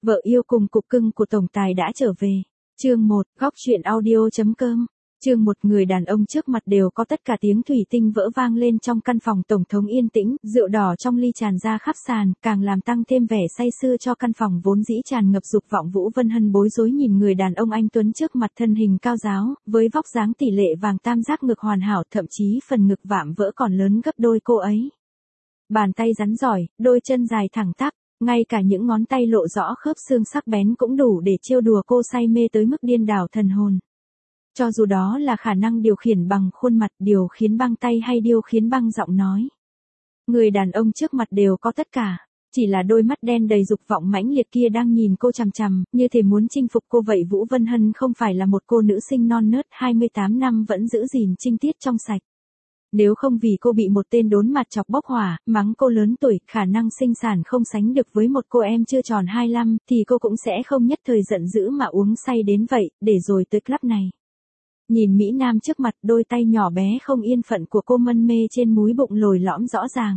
Vợ yêu cùng cục cưng của tổng tài đã trở về. Chương 1, góc chuyện audio.com. Chương 1, người đàn ông trước mặt đều có tất cả tiếng thủy tinh vỡ vang lên trong căn phòng tổng thống yên tĩnh, rượu đỏ trong ly tràn ra khắp sàn, càng làm tăng thêm vẻ say sưa cho căn phòng vốn dĩ tràn ngập dục vọng. Vũ Vân Hân bối rối nhìn người đàn ông anh tuấn trước mặt, thân hình cao ráo, với vóc dáng tỷ lệ vàng tam giác ngực hoàn hảo, thậm chí phần ngực vạm vỡ còn lớn gấp đôi cô ấy. Bàn tay rắn giỏi, đôi chân dài thẳng tắp. Ngay cả những ngón tay lộ rõ khớp xương sắc bén cũng đủ để trêu đùa cô say mê tới mức điên đảo thần hồn. Cho dù đó là khả năng điều khiển bằng khuôn mặt, điều khiển bằng tay hay điều khiển bằng giọng nói. Người đàn ông trước mặt đều có tất cả. Chỉ là đôi mắt đen đầy dục vọng mãnh liệt kia đang nhìn cô chằm chằm, như thể muốn chinh phục cô vậy. Vũ Vân Hân không phải là một cô nữ sinh non nớt 28 năm vẫn giữ gìn trinh tiết trong sạch. Nếu không vì cô bị một tên đốn mặt chọc bốc hỏa, mắng cô lớn tuổi, khả năng sinh sản không sánh được với một cô em chưa tròn 25, thì cô cũng sẽ không nhất thời giận dữ mà uống say đến vậy, để rồi tới club này. Nhìn Mỹ Nam trước mặt, đôi tay nhỏ bé không yên phận của cô mân mê trên múi bụng lồi lõm rõ ràng.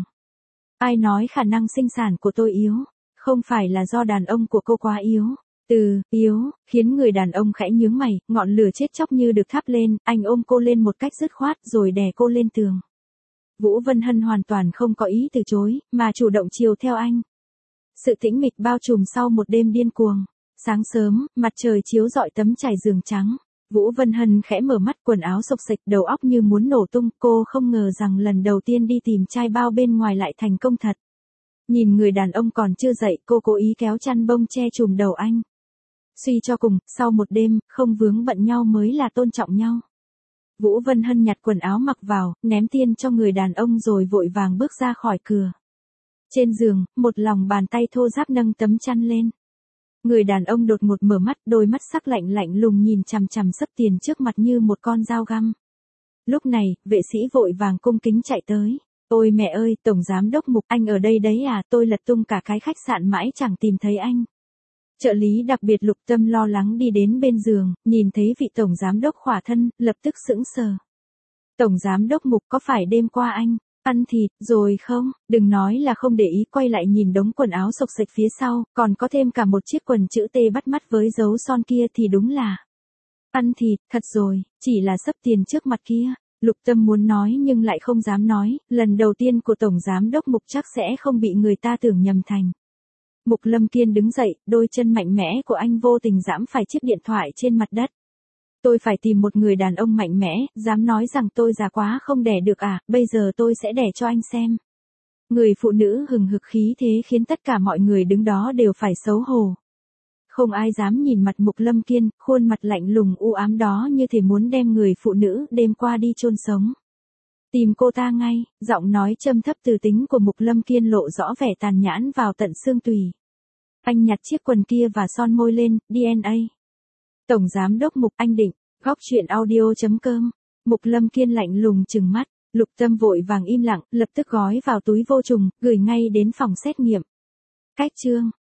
Ai nói khả năng sinh sản của tôi yếu? Không phải là do đàn ông của cô quá yếu. Yếu, khiến người đàn ông khẽ nhướng mày, ngọn lửa chết chóc như được thắp lên, anh ôm cô lên một cách dứt khoát rồi đè cô lên tường. Vũ Vân Hân hoàn toàn không có ý từ chối, mà chủ động chiều theo anh. Sự tĩnh mịch bao trùm sau một đêm điên cuồng. Sáng sớm, mặt trời chiếu rọi tấm trải giường trắng. Vũ Vân Hân khẽ mở mắt, quần áo xộc xệch, đầu óc như muốn nổ tung. Cô không ngờ rằng lần đầu tiên đi tìm trai bao bên ngoài lại thành công thật. Nhìn người đàn ông còn chưa dậy, cô cố ý kéo chăn bông che trùm đầu anh. Suy cho cùng, sau một đêm, không vướng bận nhau mới là tôn trọng nhau. Vũ Vân Hân nhặt quần áo mặc vào, ném tiền cho người đàn ông rồi vội vàng bước ra khỏi cửa. Trên giường, một lòng bàn tay thô ráp nâng tấm chăn lên. Người đàn ông đột ngột mở mắt, đôi mắt sắc lạnh lạnh lùng nhìn chằm chằm xấp tiền trước mặt như một con dao găm. Lúc này, vệ sĩ vội vàng cung kính chạy tới. Ôi mẹ ơi, tổng giám đốc Mục, anh ở đây đấy à? Tôi lật tung cả cái khách sạn mãi chẳng tìm thấy anh. Trợ lý đặc biệt Lục Tâm lo lắng đi đến bên giường, nhìn thấy vị tổng giám đốc khỏa thân, lập tức sững sờ. Tổng giám đốc Mục, có phải đêm qua anh ăn thịt rồi không? Đừng nói là không để ý, quay lại nhìn đống quần áo xộc xệch phía sau, còn có thêm cả một chiếc quần chữ T bắt mắt với dấu son kia thì đúng là ăn thịt, thật rồi, chỉ là xấp tiền trước mặt kia. Lục Tâm muốn nói nhưng lại không dám nói, lần đầu tiên của tổng giám đốc Mục chắc sẽ không bị người ta tưởng nhầm thành. Mục Lâm Kiên đứng dậy, đôi chân mạnh mẽ của anh vô tình giẫm phải chiếc điện thoại trên mặt đất. Tôi phải tìm một người đàn ông mạnh mẽ, dám nói rằng tôi già quá không đẻ được à, bây giờ tôi sẽ đẻ cho anh xem. Người phụ nữ hừng hực khí thế khiến tất cả mọi người đứng đó đều phải xấu hổ. Không ai dám nhìn mặt Mục Lâm Kiên, khuôn mặt lạnh lùng u ám đó như thể muốn đem người phụ nữ đêm qua đi chôn sống. Tìm cô ta ngay, giọng nói châm thấp từ tính của Mục Lâm Kiên lộ rõ vẻ tàn nhẫn vào tận xương tủy. Anh nhặt chiếc quần kia và son môi lên, DNA. Tổng giám đốc Mục, anh định, góc chuyện audio.com. Mục Lâm Kiên lạnh lùng trừng mắt, Lục Tâm vội vàng im lặng, lập tức gói vào túi vô trùng, gửi ngay đến phòng xét nghiệm. Cách chương.